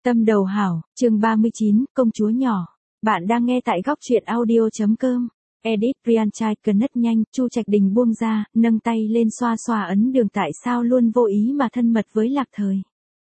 Tâm đầu hảo, chương 39, công chúa nhỏ. Bạn đang nghe tại góc truyện audio.com. Edit Brian trai cần nất nhanh, Chu Trạch Đình buông ra, nâng tay lên xoa xoa ấn đường tại sao luôn vô ý mà thân mật với Lạc Thời.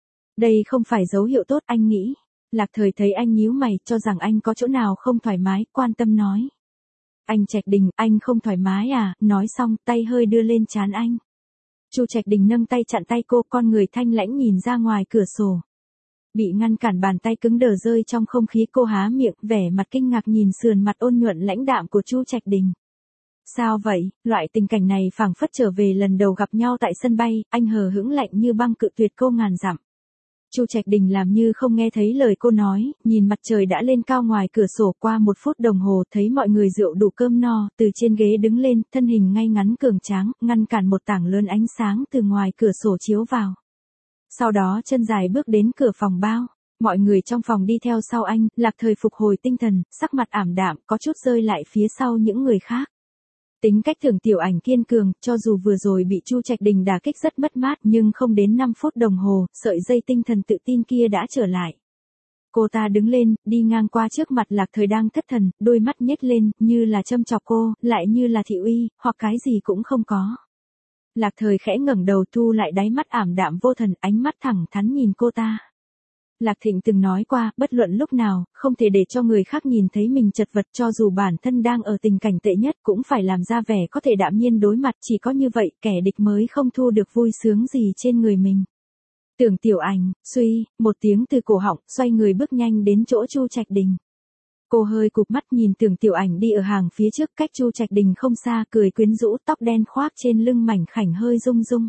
Đây không phải dấu hiệu tốt anh nghĩ. Lạc Thời thấy anh nhíu mày, cho rằng anh có chỗ nào không thoải mái, quan tâm nói. Anh Trạch Đình, anh không thoải mái à, nói xong tay hơi đưa lên trán anh. Chu Trạch Đình nâng tay chặn tay cô, con người thanh lãnh nhìn ra ngoài cửa sổ. Bị ngăn cản bàn tay cứng đờ rơi trong không khí, cô há miệng, vẻ mặt kinh ngạc nhìn sườn mặt ôn nhuận lãnh đạm của Chu Trạch Đình. Sao vậy, loại tình cảnh này phảng phất trở về lần đầu gặp nhau tại sân bay, anh hờ hững lạnh như băng cự tuyệt cô ngàn dặm. Chu Trạch Đình làm như không nghe thấy lời cô nói, nhìn mặt trời đã lên cao ngoài cửa sổ. Qua 1 phút đồng hồ thấy mọi người rượu đủ cơm no, từ trên ghế đứng lên, thân hình ngay ngắn cường tráng, ngăn cản một tảng lớn ánh sáng từ ngoài cửa sổ chiếu vào. Sau đó chân dài bước đến cửa phòng bao, mọi người trong phòng đi theo sau anh. Lạc Thời phục hồi tinh thần, sắc mặt ảm đạm, có chút rơi lại phía sau những người khác. Tính cách Thường Tiểu Ảnh kiên cường, cho dù vừa rồi bị Chu Trạch Đình đả kích rất mất mát, nhưng không đến 5 phút đồng hồ, sợi dây tinh thần tự tin kia đã trở lại. Cô ta đứng lên, đi ngang qua trước mặt Lạc Thời đang thất thần, đôi mắt nhếch lên, như là châm chọc cô, lại như là thị uy, hoặc cái gì cũng không có. Lạc Thời khẽ ngẩng đầu, thu lại đáy mắt ảm đạm vô thần, ánh mắt thẳng thắn nhìn cô ta. Lạc Thịnh từng nói qua, bất luận lúc nào, không thể để cho người khác nhìn thấy mình chật vật, cho dù bản thân đang ở tình cảnh tệ nhất cũng phải làm ra vẻ có thể đạm nhiên đối mặt, chỉ có như vậy, kẻ địch mới không thu được vui sướng gì trên người mình. Tưởng Tiểu Ảnh, suy, một tiếng từ cổ họng, xoay người bước nhanh đến chỗ Chu Trạch Đình. Cô hơi cụp mắt nhìn Tưởng Tiểu Ảnh đi ở hàng phía trước, cách Chu Trạch Đình không xa, cười quyến rũ, tóc đen khoác trên lưng mảnh khảnh hơi rung rung.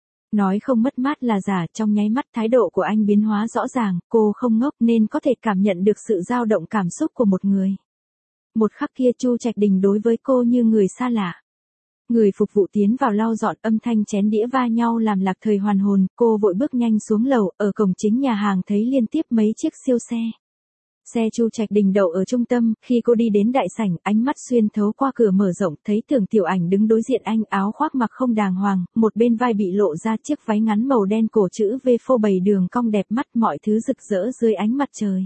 Nói không mất mát là giả, trong nháy mắt thái độ của anh biến hóa rõ ràng, cô không ngốc nên có thể cảm nhận được sự dao động cảm xúc của một người. Một khắc kia Chu Trạch Đình đối với cô như người xa lạ. Người phục vụ tiến vào lau dọn, âm thanh chén đĩa va nhau làm Lạc Thời hoàn hồn, cô vội bước nhanh xuống lầu, ở cổng chính nhà hàng thấy liên tiếp mấy chiếc siêu xe. Xe Chu Trạch Đình đậu ở trung tâm, khi cô đi đến đại sảnh, ánh mắt xuyên thấu qua cửa mở rộng, thấy Tưởng Tiểu Ảnh đứng đối diện anh, áo khoác mặc không đàng hoàng, một bên vai bị lộ ra chiếc váy ngắn màu đen cổ chữ V phô bày đường cong đẹp mắt, mọi thứ rực rỡ dưới ánh mặt trời.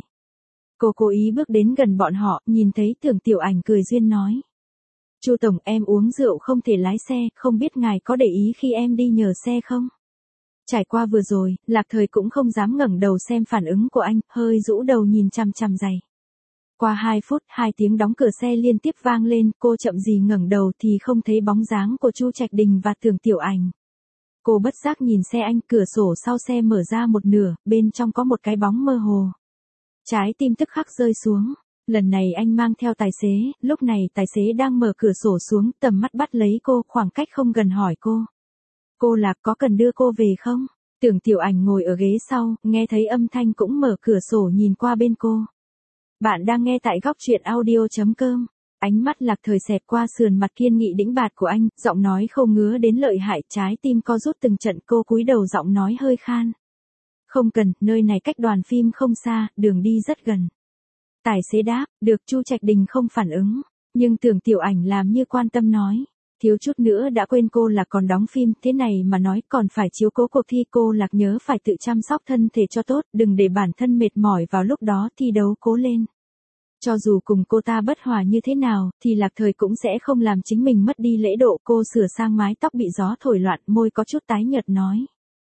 Cô cố ý bước đến gần bọn họ, nhìn thấy Tưởng Tiểu Ảnh cười duyên nói. Chu tổng, em uống rượu không thể lái xe, không biết ngài có để ý khi em đi nhờ xe không? Trải qua vừa rồi, Lạc Thời cũng không dám ngẩng đầu xem phản ứng của anh, hơi rũ đầu nhìn chằm chằm giày. Qua 2 phút, 2 tiếng đóng cửa xe liên tiếp vang lên, cô chậm gì ngẩng đầu thì không thấy bóng dáng của Chu Trạch Đình và Tưởng Tiểu Ảnh. Cô bất giác nhìn xe anh, cửa sổ sau xe mở ra một nửa, bên trong có một cái bóng mơ hồ. Trái tim tức khắc rơi xuống. Lần này anh mang theo tài xế, lúc này tài xế đang mở cửa sổ xuống, tầm mắt bắt lấy cô, khoảng cách không gần hỏi cô. Cô Lạc, có cần đưa cô về không? Tưởng Tiểu Ảnh ngồi ở ghế sau, nghe thấy âm thanh cũng mở cửa sổ nhìn qua bên cô. Bạn đang nghe tại góc truyện audio.com. Ánh mắt Lạc Thời xẹt qua sườn mặt kiên nghị đĩnh bạt của anh, giọng nói khô ngứa đến lợi hại, trái tim co rút từng trận, cô cúi đầu giọng nói hơi khan. Không cần, nơi này cách đoàn phim không xa, đường đi rất gần. Tài xế đáp, được. Chu Trạch Đình không phản ứng, nhưng Tưởng Tiểu Ảnh làm như quan tâm nói. Thiếu chút nữa đã quên cô Lạc còn đóng phim, thế này mà nói còn phải chiếu cố cuộc thi, cô Lạc nhớ phải tự chăm sóc thân thể cho tốt, đừng để bản thân mệt mỏi vào lúc đó thi đấu, cố lên. Cho dù cùng cô ta bất hòa như thế nào, thì Lạc Thời cũng sẽ không làm chính mình mất đi lễ độ. Cô sửa sang mái tóc bị gió thổi loạn, môi có chút tái nhợt nói.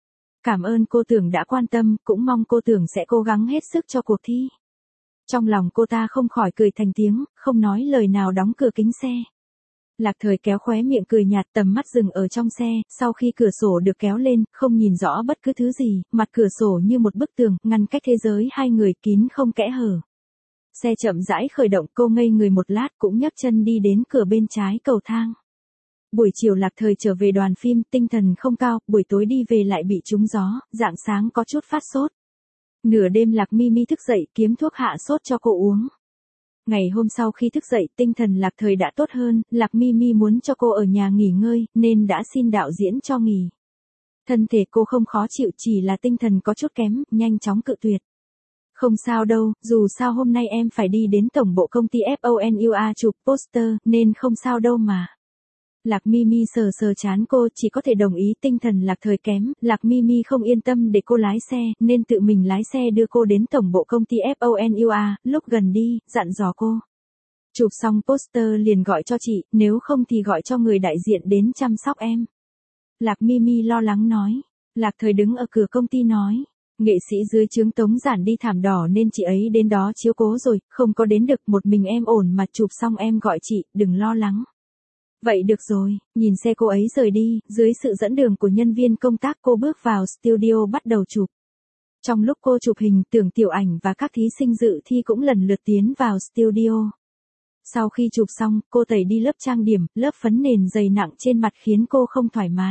Cảm ơn cô Tưởng đã quan tâm, cũng mong cô Tưởng sẽ cố gắng hết sức cho cuộc thi. Trong lòng cô ta không khỏi cười thành tiếng, không nói lời nào đóng cửa kính xe. Lạc Thời kéo khóe miệng cười nhạt, tầm mắt dừng ở trong xe, sau khi cửa sổ được kéo lên, không nhìn rõ bất cứ thứ gì, mặt cửa sổ như một bức tường, ngăn cách thế giới hai người kín không kẽ hở. Xe chậm rãi khởi động, cô ngây người một lát cũng nhấc chân đi đến cửa bên trái cầu thang. Buổi chiều Lạc Thời trở về đoàn phim, tinh thần không cao, buổi tối đi về lại bị trúng gió, rạng sáng có chút phát sốt. Nửa đêm Lạc Mimi thức dậy kiếm thuốc hạ sốt cho cô uống. Ngày hôm sau khi thức dậy, tinh thần Lạc Thời đã tốt hơn, Lạc Mimi muốn cho cô ở nhà nghỉ ngơi, nên đã xin đạo diễn cho nghỉ. Thân thể cô không khó chịu, chỉ là tinh thần có chút kém, nhanh chóng cự tuyệt. Không sao đâu, dù sao hôm nay em phải đi đến tổng bộ công ty FONUA chụp poster, nên không sao đâu mà. Lạc Mimi sờ sờ trán cô, chỉ có thể đồng ý, tinh thần Lạc Thời kém, Lạc Mimi không yên tâm để cô lái xe, nên tự mình lái xe đưa cô đến tổng bộ công ty FONUA, lúc gần đi, dặn dò cô. Chụp xong poster liền gọi cho chị, nếu không thì gọi cho người đại diện đến chăm sóc em. Lạc Mimi lo lắng nói. Lạc Thời đứng ở cửa công ty nói. Nghệ sĩ dưới trướng Tống Giản đi thảm đỏ nên chị ấy đến đó chiếu cố rồi, không có đến được, một mình em ổn mà, chụp xong em gọi chị, đừng lo lắng. Vậy được rồi, nhìn xe cô ấy rời đi, dưới sự dẫn đường của nhân viên công tác cô bước vào studio bắt đầu chụp. Trong lúc cô chụp hình, Tưởng Tiểu Ảnh và các thí sinh dự thi cũng lần lượt tiến vào studio. Sau khi chụp xong, cô tẩy đi lớp trang điểm, lớp phấn nền dày nặng trên mặt khiến cô không thoải mái.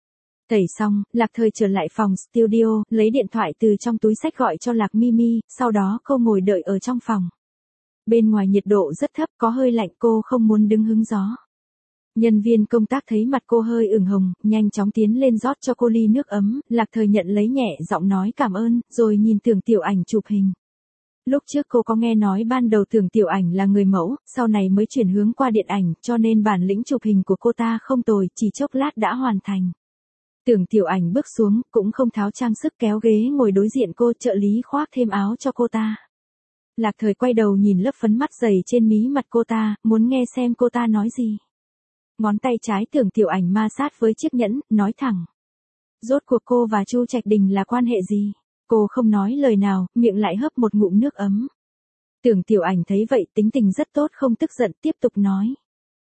Tẩy xong, Lạc Thời trở lại phòng studio, lấy điện thoại từ trong túi xách gọi cho Lạc Mimi, sau đó cô ngồi đợi ở trong phòng. Bên ngoài nhiệt độ rất thấp, có hơi lạnh, cô không muốn đứng hứng gió. Nhân viên công tác thấy mặt cô hơi ửng hồng, nhanh chóng tiến lên rót cho cô ly nước ấm, Lạc Thời nhận lấy nhẹ giọng nói cảm ơn, rồi nhìn Tưởng Tiểu Ảnh chụp hình. Lúc trước cô có nghe nói ban đầu Tưởng Tiểu Ảnh là người mẫu, sau này mới chuyển hướng qua điện ảnh, cho nên bản lĩnh chụp hình của cô ta không tồi, chỉ chốc lát đã hoàn thành. Tưởng Tiểu Ảnh bước xuống, cũng không tháo trang sức, kéo ghế ngồi đối diện cô, trợ lý khoác thêm áo cho cô ta. Lạc Thời quay đầu nhìn lớp phấn mắt dày trên mí mặt cô ta, muốn nghe xem cô ta nói gì. Ngón tay trái Tưởng Tiểu Ảnh ma sát với chiếc nhẫn, nói thẳng. Rốt cuộc cô và Chu Trạch Đình là quan hệ gì? Cô không nói lời nào, miệng lại hớp một ngụm nước ấm. Tưởng Tiểu Ảnh thấy vậy, tính tình rất tốt, không tức giận, tiếp tục nói.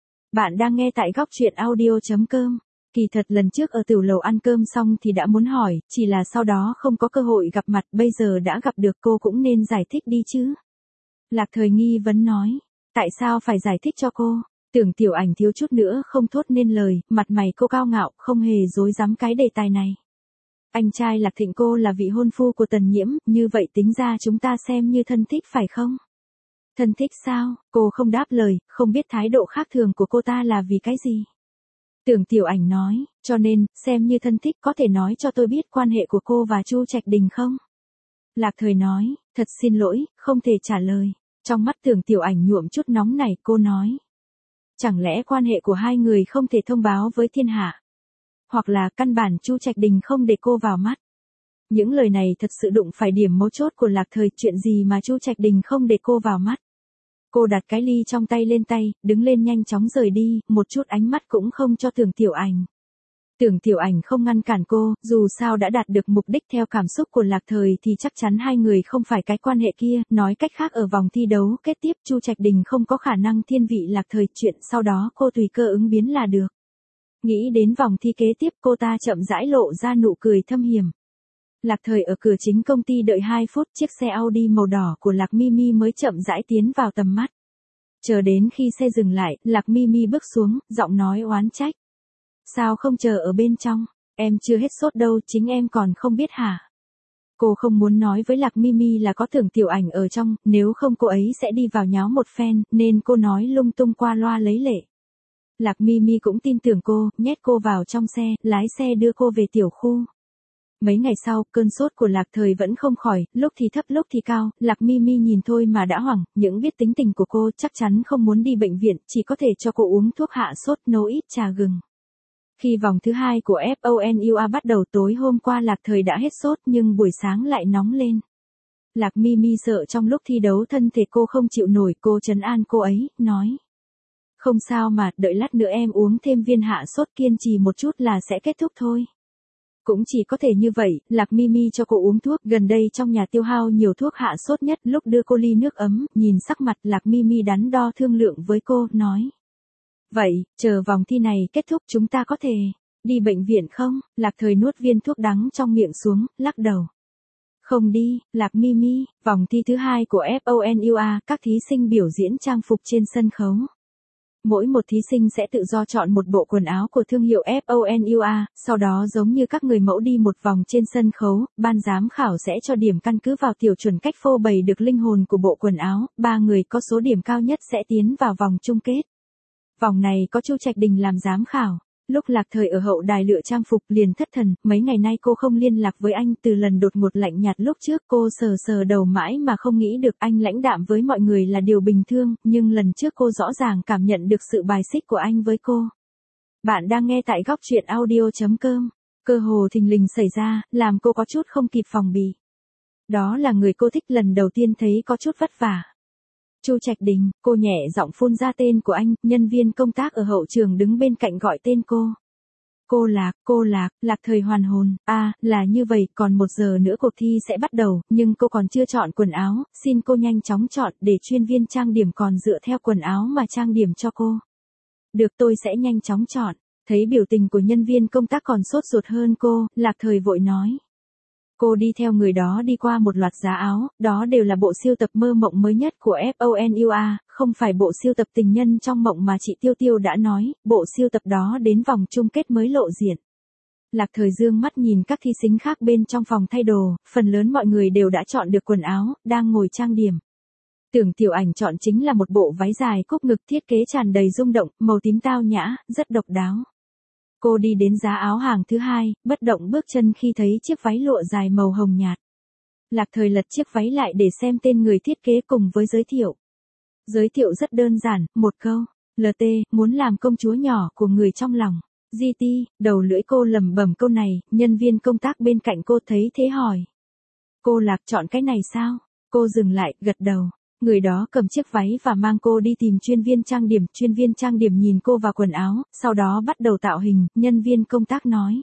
Bạn đang nghe tại góc truyện audio.com. Kỳ thật lần trước ở tiểu lầu ăn cơm xong thì đã muốn hỏi, chỉ là sau đó không có cơ hội gặp mặt, bây giờ đã gặp được cô cũng nên giải thích đi chứ. Lạc Thời nghi vấn nói. Tại sao phải giải thích cho cô? Tưởng Tiểu Ảnh thiếu chút nữa không thốt nên lời, mặt mày cô cao ngạo, không hề dối dám cái đề tài này. Anh trai Lạc Thịnh cô là vị hôn phu của Tần Nhiễm, như vậy tính ra chúng ta xem như thân thích phải không? Thân thích sao? Cô không đáp lời, không biết thái độ khác thường của cô ta là vì cái gì. Tưởng Tiểu Ảnh nói, cho nên, xem như thân thích, có thể nói cho tôi biết quan hệ của cô và Chu Trạch Đình không? Lạc Thời nói, thật xin lỗi, không thể trả lời. Trong mắt Tưởng Tiểu Ảnh nhuộm chút nóng nảy, cô nói. Chẳng lẽ quan hệ của hai người không thể thông báo với thiên hạ? Hoặc là căn bản Chu Trạch Đình không để cô vào mắt? Những lời này thật sự đụng phải điểm mấu chốt của Lạc Thời, chuyện gì mà Chu Trạch Đình không để cô vào mắt? Cô đặt cái ly trong tay lên tay, đứng lên nhanh chóng rời đi, một chút ánh mắt cũng không cho Tưởng Tiểu Ảnh. Tưởng Tiểu Ảnh không ngăn cản cô, dù sao đã đạt được mục đích theo cảm xúc của Lạc Thời thì chắc chắn hai người không phải cái quan hệ kia, nói cách khác ở vòng thi đấu kết tiếp Chu Trạch Đình không có khả năng thiên vị Lạc Thời, chuyện sau đó cô tùy cơ ứng biến là được. Nghĩ đến vòng thi kế tiếp, cô ta chậm rãi lộ ra nụ cười thâm hiểm. Lạc Thời ở cửa chính công ty đợi 2 phút, chiếc xe Audi màu đỏ của Lạc Mimi mới chậm rãi tiến vào tầm mắt. Chờ đến khi xe dừng lại, Lạc Mimi bước xuống, giọng nói oán trách. Sao không chờ ở bên trong? Em chưa hết sốt đâu, chính em còn không biết hả? Cô không muốn nói với Lạc Mimi là có Tưởng Tiểu Ảnh ở trong, nếu không cô ấy sẽ đi vào nháo một phen, nên cô nói lung tung qua loa lấy lệ. Lạc Mimi cũng tin tưởng cô, nhét cô vào trong xe, lái xe đưa cô về tiểu khu. Mấy ngày sau, cơn sốt của Lạc Thời vẫn không khỏi, lúc thì thấp lúc thì cao, Lạc Mimi nhìn thôi mà đã hoảng, những biết tính tình của cô chắc chắn không muốn đi bệnh viện, chỉ có thể cho cô uống thuốc hạ sốt, nấu ít trà gừng. Khi vòng thứ 2 của FONUA bắt đầu tối hôm qua Lạc Thời đã hết sốt nhưng buổi sáng lại nóng lên. Lạc Mimi sợ trong lúc thi đấu thân thể cô không chịu nổi, cô trấn an cô ấy, nói. Không sao mà, đợi lát nữa em uống thêm viên hạ sốt, kiên trì một chút là sẽ kết thúc thôi. Cũng chỉ có thể như vậy, Lạc Mimi cho cô uống thuốc, gần đây trong nhà tiêu hao nhiều thuốc hạ sốt nhất, lúc đưa cô ly nước ấm, nhìn sắc mặt Lạc Mimi đắn đo thương lượng với cô, nói. Vậy, chờ vòng thi này kết thúc chúng ta có thể đi bệnh viện không? Lạc Thời nuốt viên thuốc đắng trong miệng xuống, lắc đầu. Không đi, Lạc Mimi, vòng thi thứ 2 của FONUA, các thí sinh biểu diễn trang phục trên sân khấu. Mỗi một thí sinh sẽ tự do chọn một bộ quần áo của thương hiệu FONUA, sau đó giống như các người mẫu đi một vòng trên sân khấu, ban giám khảo sẽ cho điểm căn cứ vào tiểu chuẩn cách phô bày được linh hồn của bộ quần áo, 3 người có số điểm cao nhất sẽ tiến vào vòng chung kết. Vòng này có Chu Trạch Đình làm giám khảo. Lúc Lạc Thời ở hậu đài lựa trang phục liền thất thần, mấy ngày nay cô không liên lạc với anh, từ lần đột ngột lạnh nhạt lúc trước cô sờ sờ đầu mãi mà không nghĩ được anh lãnh đạm với mọi người là điều bình thường, nhưng lần trước cô rõ ràng cảm nhận được sự bài xích của anh với cô. Bạn đang nghe tại góc truyện audio.com. Cơ hồ thình lình xảy ra, làm cô có chút không kịp phòng bị. Đó là người cô thích lần đầu tiên thấy có chút vất vả. Chu Trạch Đình, cô nhẹ giọng phun ra tên của anh, nhân viên công tác ở hậu trường đứng bên cạnh gọi tên cô. Cô Lạc, Lạc Thời hoàn hồn, là như vậy, còn 1 giờ nữa cuộc thi sẽ bắt đầu, nhưng cô còn chưa chọn quần áo, xin cô nhanh chóng chọn để chuyên viên trang điểm còn dựa theo quần áo mà trang điểm cho cô. Được, tôi sẽ nhanh chóng chọn. Thấy biểu tình của nhân viên công tác còn sốt ruột hơn cô, Lạc Thời vội nói. Cô đi theo người đó đi qua một loạt giá áo, đó đều là bộ sưu tập mơ mộng mới nhất của FONUA, không phải bộ sưu tập tình nhân trong mộng mà chị Tiêu Tiêu đã nói, bộ sưu tập đó đến vòng chung kết mới lộ diện. Lạc Thời dương mắt nhìn các thí sinh khác bên trong phòng thay đồ, phần lớn mọi người đều đã chọn được quần áo, đang ngồi trang điểm. Tưởng Tiểu Ảnh chọn chính là một bộ váy dài cúc ngực thiết kế tràn đầy rung động, màu tím tao nhã, rất độc đáo. Cô đi đến giá áo hàng thứ 2, bất động bước chân khi thấy chiếc váy lụa dài màu hồng nhạt. Lạc Thời lật chiếc váy lại để xem tên người thiết kế cùng với giới thiệu. Giới thiệu rất đơn giản, một câu, LT, muốn làm công chúa nhỏ của người trong lòng. GT, đầu lưỡi cô lẩm bẩm câu này, nhân viên công tác bên cạnh cô thấy thế hỏi. Cô Lạc chọn cái này sao? Cô dừng lại, gật đầu. Người đó cầm chiếc váy và mang cô đi tìm chuyên viên trang điểm nhìn cô và quần áo, sau đó bắt đầu tạo hình, nhân viên công tác nói.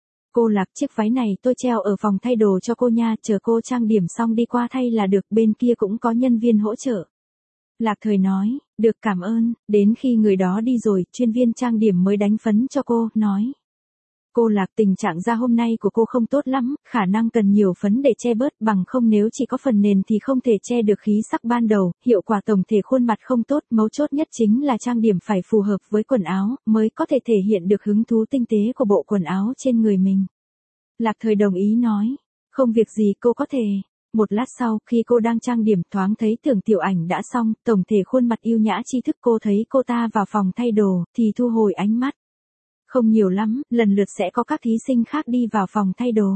Cô Lạc, chiếc váy này tôi treo ở phòng thay đồ cho cô nha, chờ cô trang điểm xong đi qua thay là được, bên kia cũng có nhân viên hỗ trợ. Lạc Thời nói, được cảm ơn, đến khi người đó đi rồi, chuyên viên trang điểm mới đánh phấn cho cô, nói. Cô Lạc, tình trạng da hôm nay của cô không tốt lắm, khả năng cần nhiều phấn để che bớt, bằng không nếu chỉ có phần nền thì không thể che được khí sắc ban đầu, hiệu quả tổng thể khuôn mặt không tốt, mấu chốt nhất chính là trang điểm phải phù hợp với quần áo, mới có thể thể hiện được hứng thú tinh tế của bộ quần áo trên người mình. Lạc Thời đồng ý nói, không việc gì cô có thể. Một lát sau, khi cô đang trang điểm thoáng thấy Tưởng Tiểu Ảnh đã xong, tổng thể khuôn mặt yêu nhã tri thức, cô thấy cô ta vào phòng thay đồ, thì thu hồi ánh mắt. Không nhiều lắm, lần lượt sẽ có các thí sinh khác đi vào phòng thay đồ.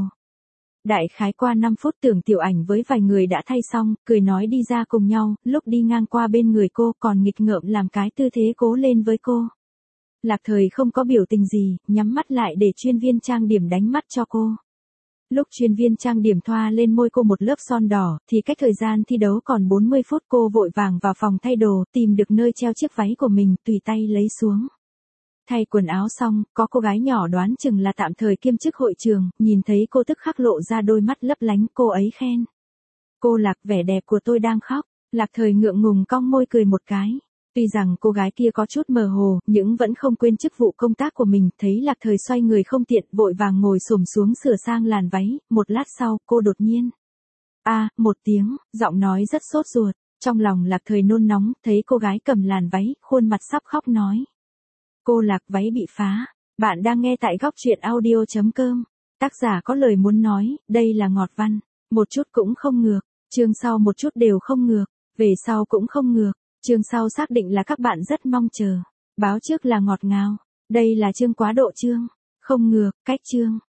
Đại khái qua 5 phút Tưởng Tiểu Ảnh với vài người đã thay xong, cười nói đi ra cùng nhau, lúc đi ngang qua bên người cô còn nghịch ngợm làm cái tư thế cố lên với cô. Lạc Thời không có biểu tình gì, nhắm mắt lại để chuyên viên trang điểm đánh mắt cho cô. Lúc chuyên viên trang điểm thoa lên môi cô một lớp son đỏ, thì cách thời gian thi đấu còn 40 phút cô vội vàng vào phòng thay đồ, tìm được nơi treo chiếc váy của mình, tùy tay lấy xuống. Thay quần áo xong, có cô gái nhỏ đoán chừng là tạm thời kiêm chức hội trường, nhìn thấy cô tức khắc lộ ra đôi mắt lấp lánh, cô ấy khen. Cô Lạc, vẻ đẹp của tôi đang khóc. Lạc Thời ngượng ngùng cong môi cười một cái. Tuy rằng cô gái kia có chút mơ hồ, nhưng vẫn không quên chức vụ công tác của mình, thấy Lạc Thời xoay người không tiện, vội vàng ngồi xổm xuống sửa sang làn váy, một lát sau, cô đột nhiên. Một tiếng, giọng nói rất sốt ruột, trong lòng Lạc Thời nôn nóng, thấy cô gái cầm làn váy, khuôn mặt sắp khóc nói. Cô Lạc, váy bị phá. Bạn đang nghe tại góc truyện audio.com. Tác giả có lời muốn nói, đây là ngọt văn. Một chút cũng không ngược, chương sau một chút đều không ngược, về sau cũng không ngược. Chương sau xác định là các bạn rất mong chờ. Báo trước là ngọt ngào. Đây là chương quá độ chương. Không ngược, cách chương.